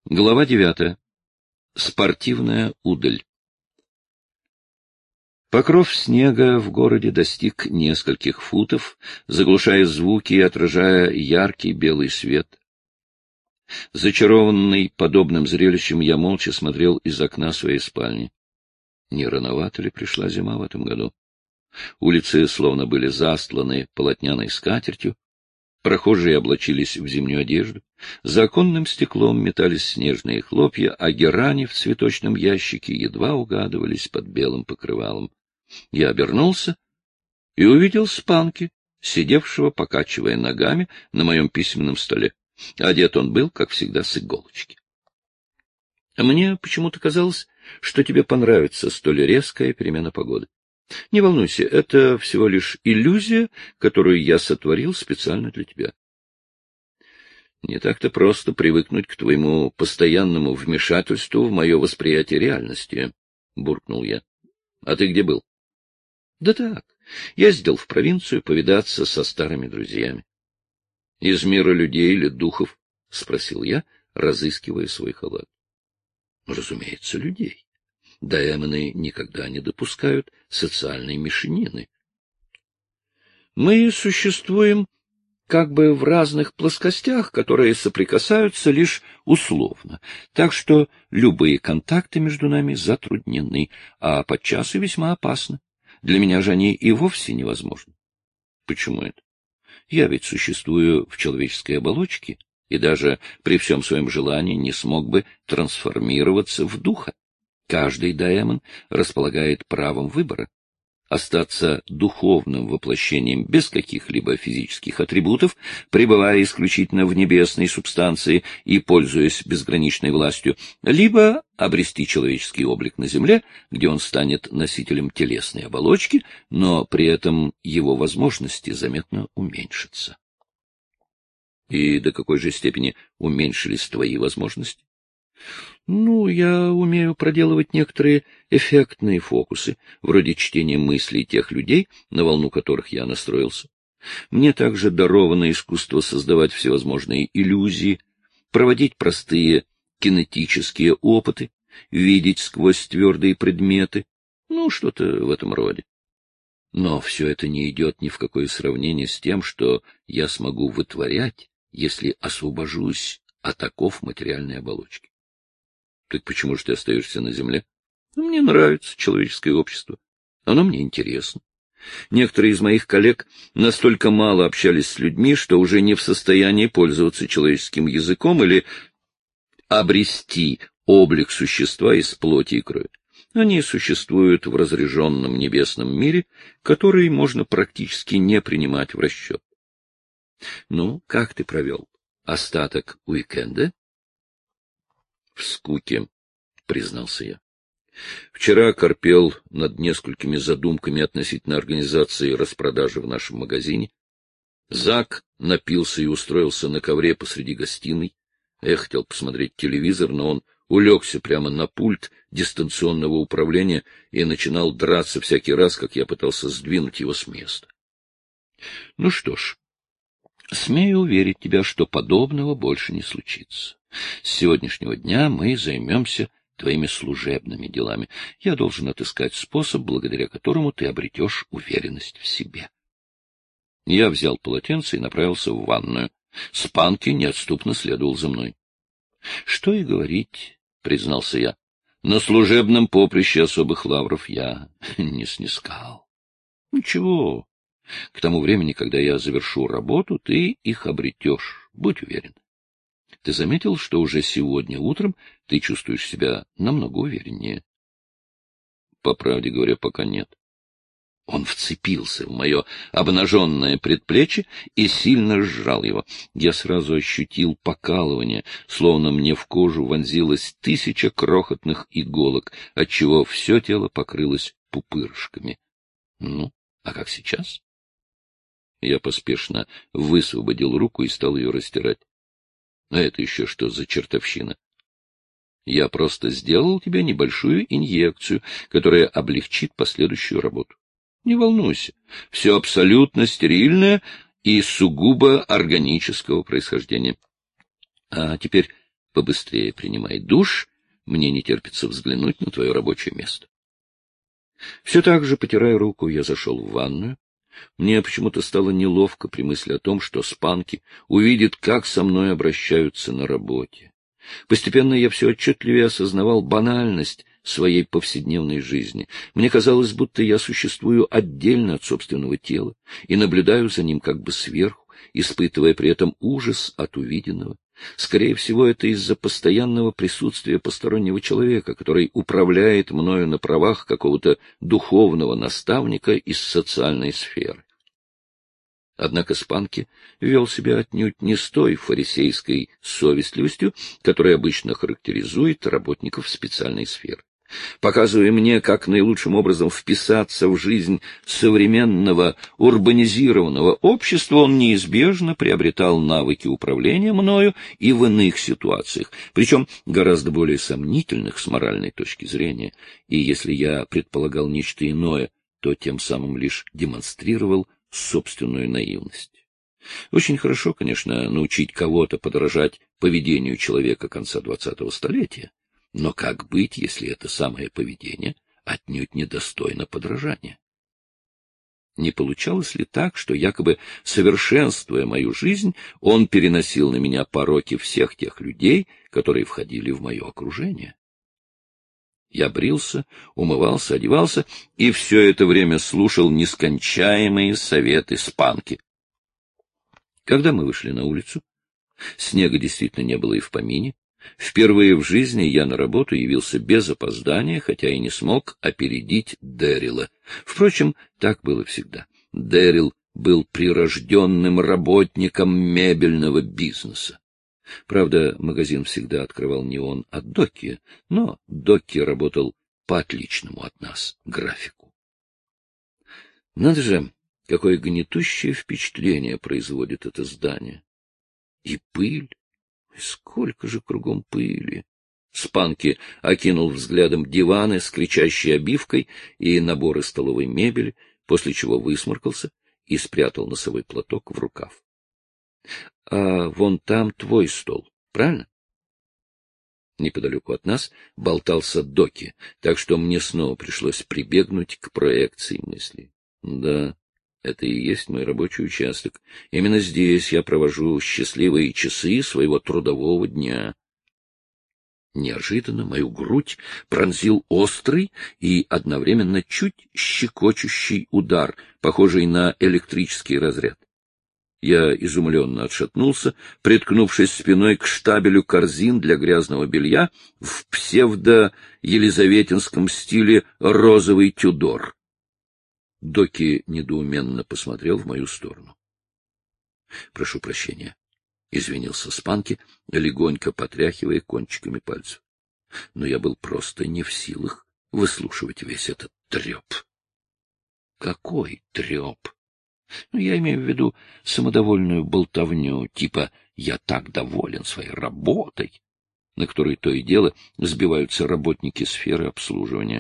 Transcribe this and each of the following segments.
Глава 9. Спортивная удаль. Покров снега в городе достиг нескольких футов, заглушая звуки и отражая яркий белый свет. Зачарованный подобным зрелищем, я молча смотрел из окна своей спальни. Не рановато ли пришла зима в этом году? Улицы словно были застланы полотняной скатертью, прохожие облачились в зимнюю одежду, за оконным стеклом метались снежные хлопья, а герани в цветочном ящике едва угадывались под белым покрывалом. Я обернулся и увидел Спанки, сидевшего, покачивая ногами, на моем письменном столе. Одет он был, как всегда, с иголочки. Мне почему-то казалось, что тебе понравится столь резкая перемена погоды. Не волнуйся, это всего лишь иллюзия, которую я сотворил специально для тебя. Не так-то просто привыкнуть к твоему постоянному вмешательству в мое восприятие реальности, — буркнул я. — А ты где был? — Да так, ездил в провинцию повидаться со старыми друзьями. — Из мира людей или духов? — спросил я, разыскивая свой халат. — Разумеется, людей. Даэмоны никогда не допускают социальной мешанины. Мы существуем как бы в разных плоскостях, которые соприкасаются лишь условно, так что любые контакты между нами затруднены, а подчас и весьма опасны. Для меня же они и вовсе невозможны. Почему это? Я ведь существую в человеческой оболочке, и даже при всем своем желании не смог бы трансформироваться в духа. Каждый даэмон располагает правом выбора. Остаться духовным воплощением без каких-либо физических атрибутов, пребывая исключительно в небесной субстанции и пользуясь безграничной властью, либо обрести человеческий облик на земле, где он станет носителем телесной оболочки, но при этом его возможности заметно уменьшатся. И до какой же степени уменьшились твои возможности? Я умею проделывать некоторые эффектные фокусы, вроде чтения мыслей тех людей, на волну которых я настроился. Мне также даровано искусство создавать всевозможные иллюзии, проводить простые кинетические опыты, видеть сквозь твердые предметы, что-то в этом роде. Но все это не идет ни в какое сравнение с тем, что я смогу вытворять, если освобожусь от оков материальной оболочки. Так почему же ты остаешься на земле? Мне нравится человеческое общество. Оно мне интересно. Некоторые из моих коллег настолько мало общались с людьми, что уже не в состоянии пользоваться человеческим языком или обрести облик существа из плоти и крови. Они существуют в разряженном небесном мире, который можно практически не принимать в расчет. Как ты провел остаток уикенда? В скуке, признался я. Вчера корпел над несколькими задумками относительно организации распродажи в нашем магазине. Зак напился и устроился на ковре посреди гостиной. Я хотел посмотреть телевизор, но он улегся прямо на пульт дистанционного управления и начинал драться всякий раз, как я пытался сдвинуть его с места. Что ж, смею уверить тебя, что подобного больше не случится. С сегодняшнего дня мы займемся твоими служебными делами. Я должен отыскать способ, благодаря которому ты обретешь уверенность в себе. Я взял полотенце и направился в ванную. Спанки неотступно следовал за мной. — Что и говорить, — признался я, — на служебном поприще особых лавров я не снискал. — Ничего, к тому времени, когда я завершу работу, ты их обретешь, будь уверен. Ты заметил, что уже сегодня утром ты чувствуешь себя намного увереннее? По правде говоря, пока нет. Он вцепился в мое обнаженное предплечье и сильно сжал его. Я сразу ощутил покалывание, словно мне в кожу вонзилось 1000 крохотных иголок, отчего все тело покрылось пупырышками. А как сейчас? Я поспешно высвободил руку и стал ее растирать. А это еще что за чертовщина? Я просто сделал тебе небольшую инъекцию, которая облегчит последующую работу. Не волнуйся, все абсолютно стерильное и сугубо органического происхождения. А теперь побыстрее принимай душ, мне не терпится взглянуть на твое рабочее место. Все так же, потирая руку, я зашел в ванную. Мне почему-то стало неловко при мысли о том, что Спанки увидит, как со мной обращаются на работе. Постепенно я все отчетливее осознавал банальность своей повседневной жизни. Мне казалось, будто я существую отдельно от собственного тела и наблюдаю за ним как бы сверху, испытывая при этом ужас от увиденного. Скорее всего, это из-за постоянного присутствия постороннего человека, который управляет мною на правах какого-то духовного наставника из социальной сферы. Однако Спанки вел себя отнюдь не с той фарисейской совестливостью, которая обычно характеризует работников специальной сферы. Показывая мне, как наилучшим образом вписаться в жизнь современного урбанизированного общества, он неизбежно приобретал навыки управления мною и в иных ситуациях, причем гораздо более сомнительных с моральной точки зрения, и если я предполагал нечто иное, то тем самым лишь демонстрировал собственную наивность. Очень хорошо, конечно, научить кого-то подражать поведению человека конца 20-го столетия, но как быть, если это самое поведение отнюдь недостойно подражания? Не получалось ли так, что, якобы совершенствуя мою жизнь, он переносил на меня пороки всех тех людей, которые входили в мое окружение? Я брился, умывался, одевался, и все это время слушал нескончаемые советы Спанки. Когда мы вышли на улицу, снега действительно не было и в помине. Впервые в жизни я на работу явился без опоздания, хотя и не смог опередить Дэрила. Впрочем, так было всегда. Дэрил был прирожденным работником мебельного бизнеса. Правда, магазин всегда открывал не он, а Докки, но Докки работал по отличному от нас графику. Надо же, какое гнетущее впечатление производит это здание. И пыль. Сколько же кругом пыли! Спанки окинул взглядом диваны с кричащей обивкой и наборы столовой мебели, после чего высморкался и спрятал носовой платок в рукав. — А вон там твой стол, правильно? Неподалеку от нас болтался Доки, так что мне снова пришлось прибегнуть к проекции мыслей. Да, это и есть мой рабочий участок. Именно здесь я провожу счастливые часы своего трудового дня. Неожиданно мою грудь пронзил острый и одновременно чуть щекочущий удар, похожий на электрический разряд. Я изумленно отшатнулся, приткнувшись спиной к штабелю корзин для грязного белья в псевдо-елизаветинском стиле розовый Тюдор. Доки недоуменно посмотрел в мою сторону. — Прошу прощения, — извинился Спанки, легонько потряхивая кончиками пальцев. Но я был просто не в силах выслушивать весь этот треп. — Какой треп? Я имею в виду самодовольную болтовню, типа «я так доволен своей работой», на которой то и дело сбиваются работники сферы обслуживания.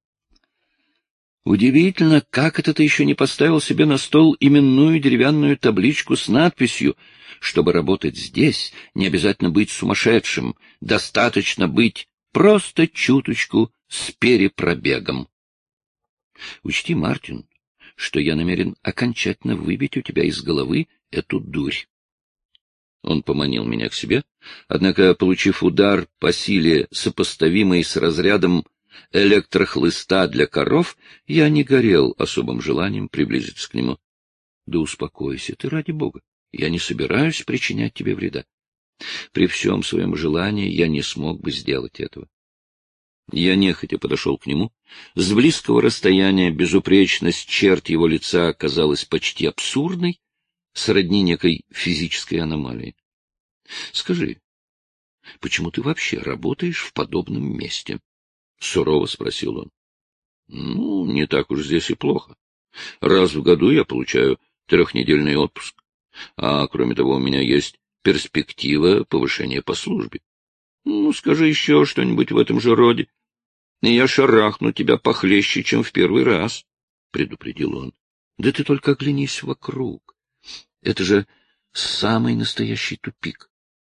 Удивительно, как это ты еще не поставил себе на стол именную деревянную табличку с надписью: чтобы работать здесь, не обязательно быть сумасшедшим, достаточно быть просто чуточку с перепробегом. Учти, Мартин, что я намерен окончательно выбить у тебя из головы эту дурь. Он поманил меня к себе, однако, получив удар по силе, сопоставимый с разрядом электрохлыста для коров, я не горел особым желанием приблизиться к нему. Да успокойся ты, ради бога, я не собираюсь причинять тебе вреда. При всем своем желании я не смог бы сделать этого. Я нехотя подошел к нему. С близкого расстояния безупречность черт его лица казалась почти абсурдной, сродни некой физической аномалии. — Скажи, почему ты вообще работаешь в подобном месте? — сурово спросил он. — Ну, не так уж здесь и плохо. Раз в году я получаю 3-недельный отпуск, а кроме того у меня есть перспектива повышения по службе. Ну, скажи еще что-нибудь в этом же роде, и я шарахну тебя похлеще, чем в первый раз, — предупредил он. — Да ты только оглянись вокруг. Это же самый настоящий тупик.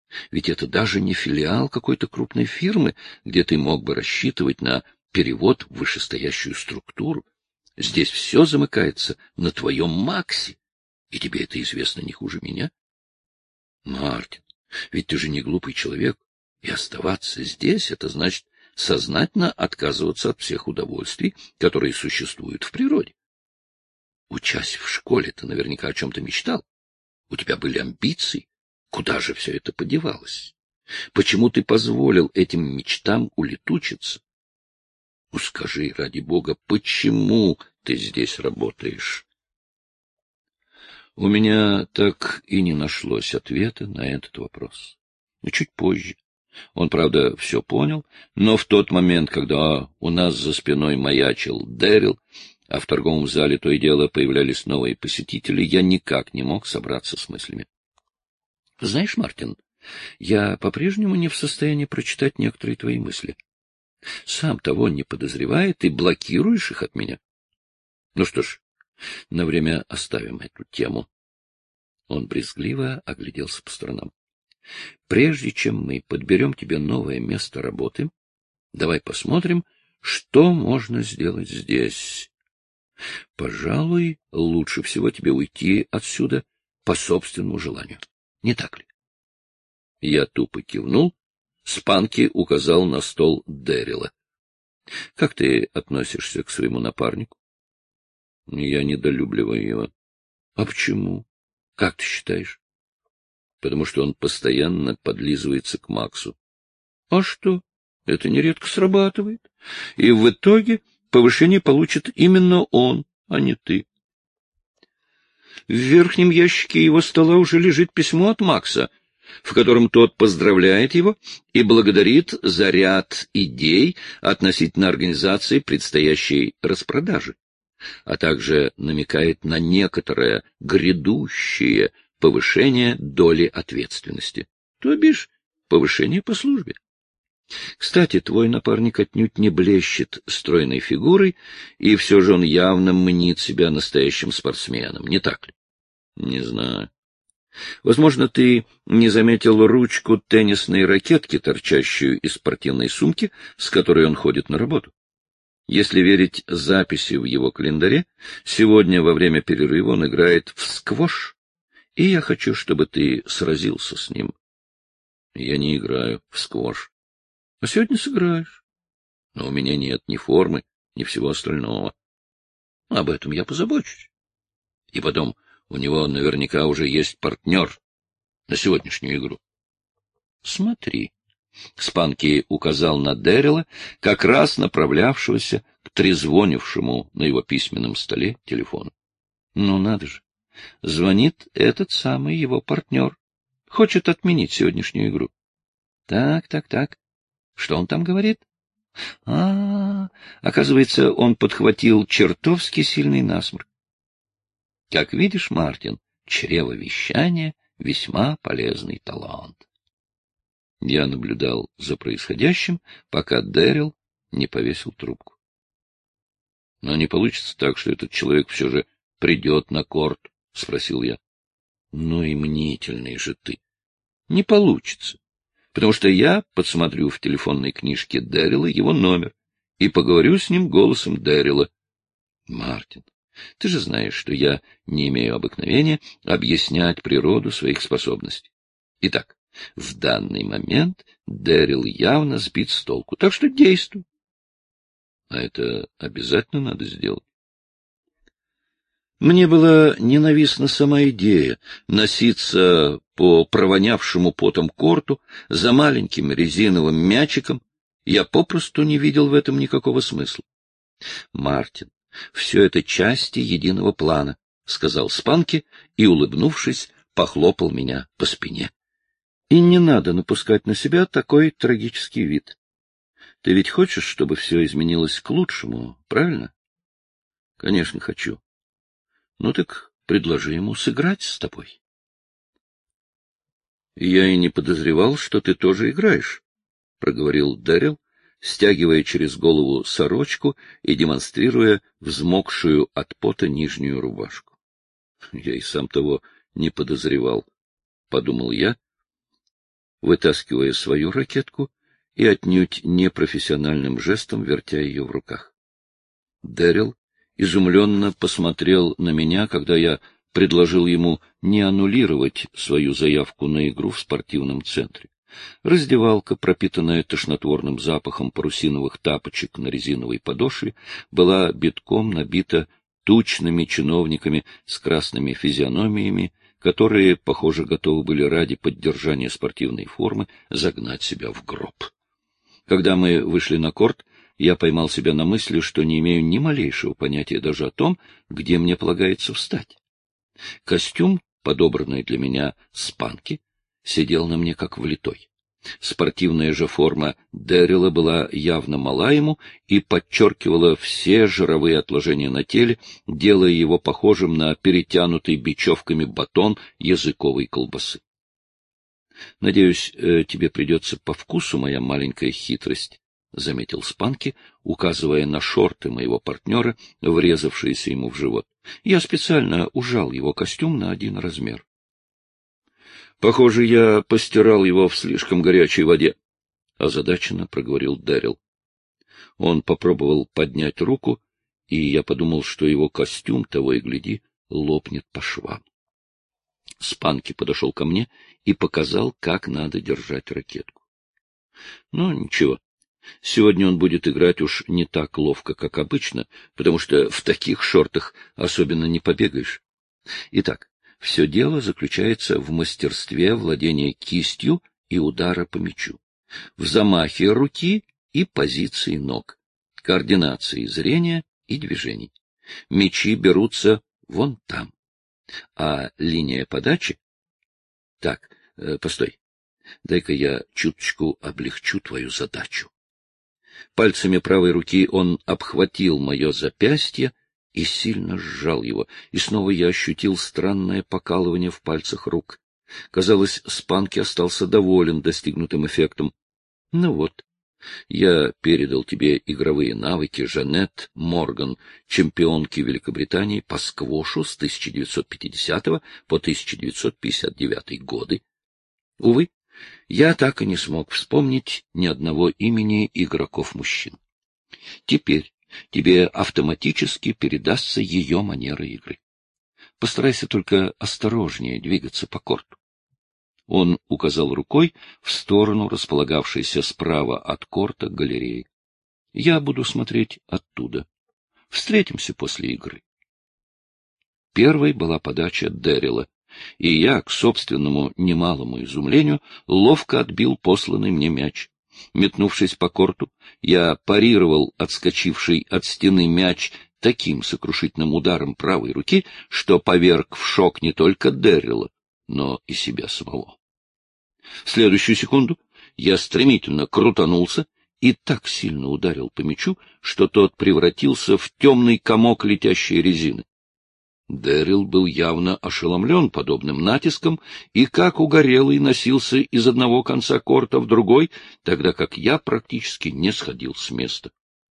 Ведь это даже не филиал какой-то крупной фирмы, где ты мог бы рассчитывать на перевод в вышестоящую структуру. Здесь все замыкается на твоем Максе, и тебе это известно не хуже меня. Мартин, ведь ты же не глупый человек, и оставаться здесь — это значит сознательно отказываться от всех удовольствий, которые существуют в природе. Учась в школе, ты наверняка о чем-то мечтал. У тебя были амбиции. Куда же все это подевалось? Почему ты позволил этим мечтам улетучиться? Ну, скажи, ради бога, почему ты здесь работаешь? У меня так и не нашлось ответа на этот вопрос. Но чуть позже. Он, правда, все понял, но в тот момент, когда у нас за спиной маячил Дэрил, а в торговом зале то и дело появлялись новые посетители, я никак не мог собраться с мыслями. — Знаешь, Мартин, я по-прежнему не в состоянии прочитать некоторые твои мысли. Сам того не подозревая, ты блокируешь их от меня. Ну что ж, на время оставим эту тему. Он брезгливо огляделся по сторонам. Прежде чем мы подберем тебе новое место работы, давай посмотрим, что можно сделать здесь. Пожалуй, лучше всего тебе уйти отсюда по собственному желанию. Не так ли? Я тупо кивнул. Спанки указал на стол Дэрила. — Как ты относишься к своему напарнику? — Я недолюбливаю его. — А почему? Как ты считаешь? — Потому что он постоянно подлизывается к Максу. — А что? Это нередко срабатывает. И в итоге повышение получит именно он, а не ты. В верхнем ящике его стола уже лежит письмо от Макса, в котором тот поздравляет его и благодарит за ряд идей относительно организации предстоящей распродажи, а также намекает на некоторое грядущее повышение доли ответственности, то бишь повышение по службе. Кстати, твой напарник отнюдь не блещет стройной фигурой, и все же он явно мнит себя настоящим спортсменом, не так ли? Не знаю. Возможно, ты не заметил ручку теннисной ракетки, торчащую из спортивной сумки, с которой он ходит на работу. Если верить записи в его календаре, сегодня во время перерыва он играет в сквош, и я хочу, чтобы ты сразился с ним. Я не играю в сквош. А сегодня сыграешь. Но у меня нет ни формы, ни всего остального. Об этом я позабочусь. И потом, у него наверняка уже есть партнер на сегодняшнюю игру. Смотри. Спанки указал на Дэрила, как раз направлявшегося к трезвонившему на его письменном столе телефону. Ну, надо же. Звонит этот самый его партнер. Хочет отменить сегодняшнюю игру. Так. Что он там говорит? Оказывается, он подхватил чертовски сильный насморк. Как видишь, Мартин, чревовещание — весьма полезный талант. Я наблюдал за происходящим, пока Дэрил не повесил трубку. — Но не получится так, что этот человек все же придет на корт? — спросил я. — Ну и мнительный же ты. — Не получится, потому что я подсмотрю в телефонной книжке Дэрила его номер и поговорю с ним голосом Дэрила. — Мартин, ты же знаешь, что я не имею обыкновения объяснять природу своих способностей. Итак, в данный момент Дэрил явно сбит с толку, так что действуй. А это обязательно надо сделать. Мне была ненавистна сама идея носиться по провонявшему потом корту за маленьким резиновым мячиком. Я попросту не видел в этом никакого смысла. Мартин, все это части единого плана, — сказал Спанки и, улыбнувшись, похлопал меня по спине. И не надо напускать на себя такой трагический вид. Ты ведь хочешь, чтобы все изменилось к лучшему, правильно? Конечно, хочу. Ну так предложи ему сыграть с тобой. Я и не подозревал, что ты тоже играешь, — проговорил Дэрил, стягивая через голову сорочку и демонстрируя взмокшую от пота нижнюю рубашку. Я и сам того не подозревал, — подумал я. вытаскивая свою ракетку и отнюдь непрофессиональным жестом вертя ее в руках. Дэрил изумленно посмотрел на меня, когда я предложил ему не аннулировать свою заявку на игру в спортивном центре. Раздевалка, пропитанная тошнотворным запахом парусиновых тапочек на резиновой подошве, была битком набита тучными чиновниками с красными физиономиями, которые, похоже, готовы были ради поддержания спортивной формы загнать себя в гроб. Когда мы вышли на корт, я поймал себя на мысли, что не имею ни малейшего понятия даже о том, где мне полагается встать. Костюм, подобранный для меня Спанки, сидел на мне как влитой. Спортивная же форма Дэрила была явно мала ему и подчеркивала все жировые отложения на теле, делая его похожим на перетянутый бечевками батон языковой колбасы. — Надеюсь, тебе придется по вкусу моя маленькая хитрость, — заметил Спанки, указывая на шорты моего партнера, врезавшиеся ему в живот. Я специально ужал его костюм на 1 размер. — Похоже, я постирал его в слишком горячей воде, — озадаченно проговорил Дэрил. Он попробовал поднять руку, и я подумал, что его костюм, того и гляди, лопнет по швам. Спанки подошел ко мне и показал, как надо держать ракетку. Ну, ничего. Сегодня он будет играть уж не так ловко, как обычно, потому что в таких шортах особенно не побегаешь. Итак, все дело заключается в мастерстве владения кистью и удара по мячу, в замахе руки и позиции ног, координации зрения и движений. Мячи берутся вон там. А линия подачи... Так, постой. Дай-ка я чуточку облегчу твою задачу. Пальцами правой руки он обхватил мое запястье и сильно сжал его, и снова я ощутил странное покалывание в пальцах рук. Казалось, Спанки остался доволен достигнутым эффектом. Ну вот, я передал тебе игровые навыки Жанет Морган, чемпионки Великобритании по сквошу с 1950 по 1959 годы. Увы, я так и не смог вспомнить ни одного имени игроков-мужчин. Теперь тебе автоматически передастся ее манера игры. Постарайся только осторожнее двигаться по корту. Он указал рукой в сторону располагавшейся справа от корта галереи. Я буду смотреть оттуда. Встретимся после игры. Первой была подача Дэрила, и я, к собственному немалому изумлению, ловко отбил посланный мне мяч. Метнувшись по корту, я парировал отскочивший от стены мяч таким сокрушительным ударом правой руки, что поверг в шок не только Дэрила, но и себя самого. В следующую секунду я стремительно крутанулся и так сильно ударил по мячу, что тот превратился в темный комок летящей резины. Дэрил был явно ошеломлен подобным натиском и, как угорелый, носился из одного конца корта в другой, тогда как я практически не сходил с места.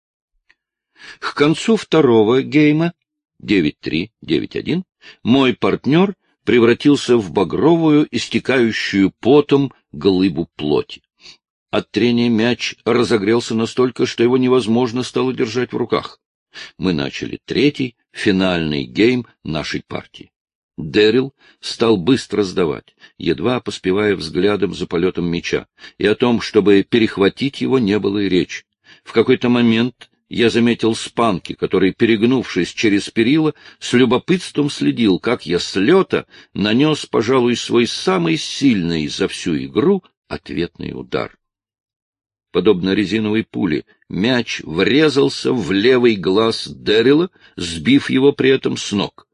К концу второго гейма 9-3, 9-1 мой партнер превратился в багровую, истекающую потом глыбу плоти. От трения мяч разогрелся настолько, что его невозможно стало держать в руках. Мы начали третий, финальный гейм нашей партии. Дэрил стал быстро сдавать, едва поспевая взглядом за полетом мяча, и о том, чтобы перехватить его, не было и речи. В какой-то момент я заметил Спанки, который, перегнувшись через перила, с любопытством следил, как я с лета нанес, пожалуй, свой самый сильный за всю игру ответный удар. Подобно резиновой пуле, мяч врезался в левый глаз Дэрила, сбив его при этом с ног.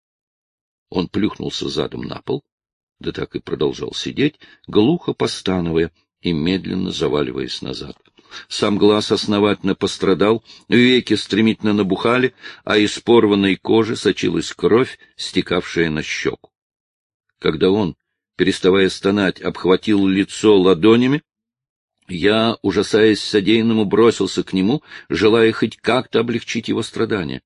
Он плюхнулся задом на пол, да так и продолжал сидеть, глухо постановая и медленно заваливаясь назад. Сам глаз основательно пострадал, веки стремительно набухали, а из порванной кожи сочилась кровь, стекавшая на щеку. Когда он, переставая стонать, обхватил лицо ладонями, я, ужасаясь содеянному, бросился к нему, желая хоть как-то облегчить его страдания.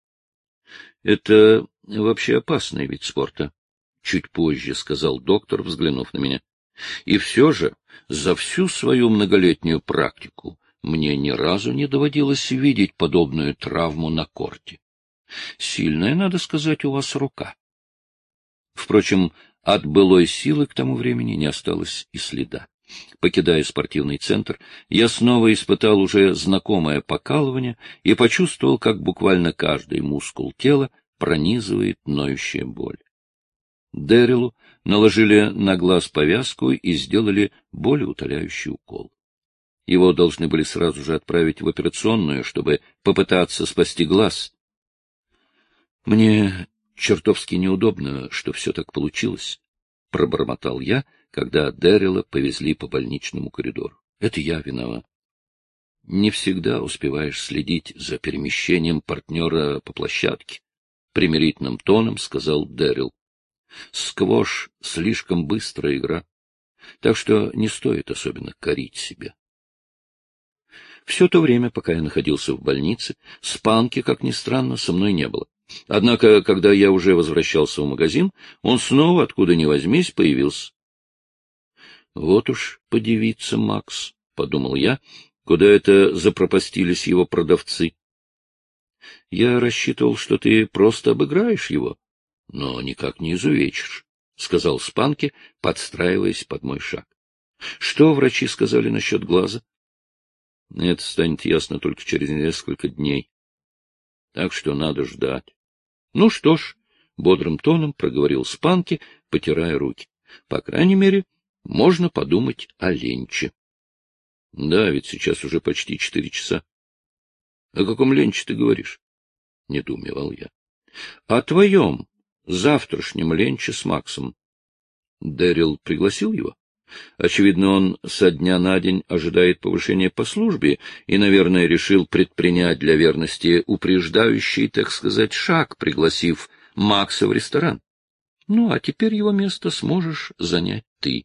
— Это вообще опасный вид спорта, — чуть позже сказал доктор, взглянув на меня. — И все же За всю свою многолетнюю практику мне ни разу не доводилось видеть подобную травму на корте. Сильная, надо сказать, у вас рука. Впрочем, от былой силы к тому времени не осталось и следа. Покидая спортивный центр, я снова испытал уже знакомое покалывание и почувствовал, как буквально каждый мускул тела пронизывает ноющая боль. Дэрилу наложили на глаз повязку и сделали болеутоляющий укол. Его должны были сразу же отправить в операционную, чтобы попытаться спасти глаз. Мне чертовски неудобно, что все так получилось, — пробормотал я, когда Дэрила повезли по больничному коридору. Это я виноват. Не всегда успеваешь следить за перемещением партнера по площадке, — примирительным тоном сказал Дэрил. Сквош — слишком быстрая игра, так что не стоит особенно корить себя. Все то время, пока я находился в больнице, Спанки, как ни странно, со мной не было. Однако, когда я уже возвращался в магазин, он снова, откуда ни возьмись, появился. Вот уж подивиться, Макс, — подумал я, — куда это запропастились его продавцы. Я рассчитывал, что ты просто обыграешь его, но никак не изувечишь, — сказал Спанки, подстраиваясь под мой шаг. Что врачи сказали насчет глаза? Это станет ясно только через несколько дней. Так что надо ждать. Ну что ж, — бодрым тоном проговорил Спанки, потирая руки. По крайней мере, можно подумать о ленче. Да, ведь сейчас уже почти 4 часа. О каком ленче ты говоришь? — недоумевал я. — О твоем завтрашнем ленче с Максом. Дэрил пригласил его? Очевидно, он со дня на день ожидает повышения по службе и, наверное, решил предпринять для верности упреждающий, так сказать, шаг, пригласив Макса в ресторан. Ну, а теперь его место сможешь занять ты.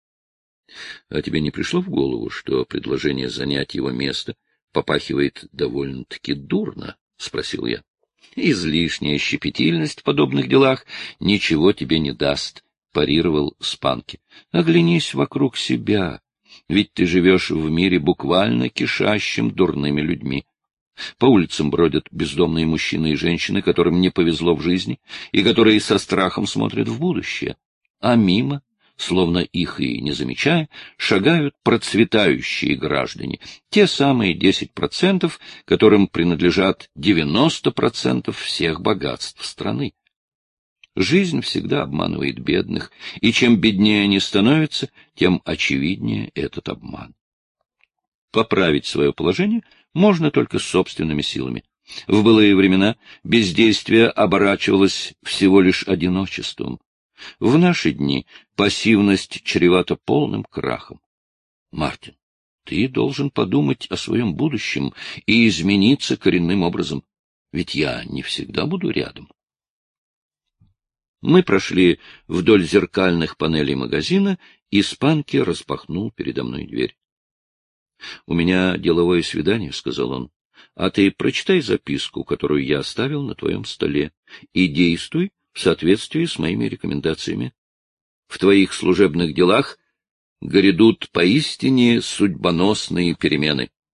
А тебе не пришло в голову, что предложение занять его место попахивает довольно-таки дурно? — спросил я. — Излишняя щепетильность в подобных делах ничего тебе не даст, — парировал Спанки. — Оглянись вокруг себя, ведь ты живешь в мире буквально кишащим дурными людьми. По улицам бродят бездомные мужчины и женщины, которым не повезло в жизни, и которые со страхом смотрят в будущее. А мимо, словно их и не замечая, шагают процветающие граждане, те самые 10%, которым принадлежат 90% всех богатств страны. Жизнь всегда обманывает бедных, и чем беднее они становятся, тем очевиднее этот обман. Поправить свое положение можно только собственными силами. В былые времена бездействие оборачивалось всего лишь одиночеством. В наши дни пассивность чревата полным крахом. Мартин, ты должен подумать о своем будущем и измениться коренным образом, ведь я не всегда буду рядом. Мы прошли вдоль зеркальных панелей магазина, и Спанки распахнул передо мной дверь. — У меня деловое свидание, — сказал он, — а ты прочитай записку, которую я оставил на твоем столе, и действуй в соответствии с моими рекомендациями. В твоих служебных делах грядут поистине судьбоносные перемены.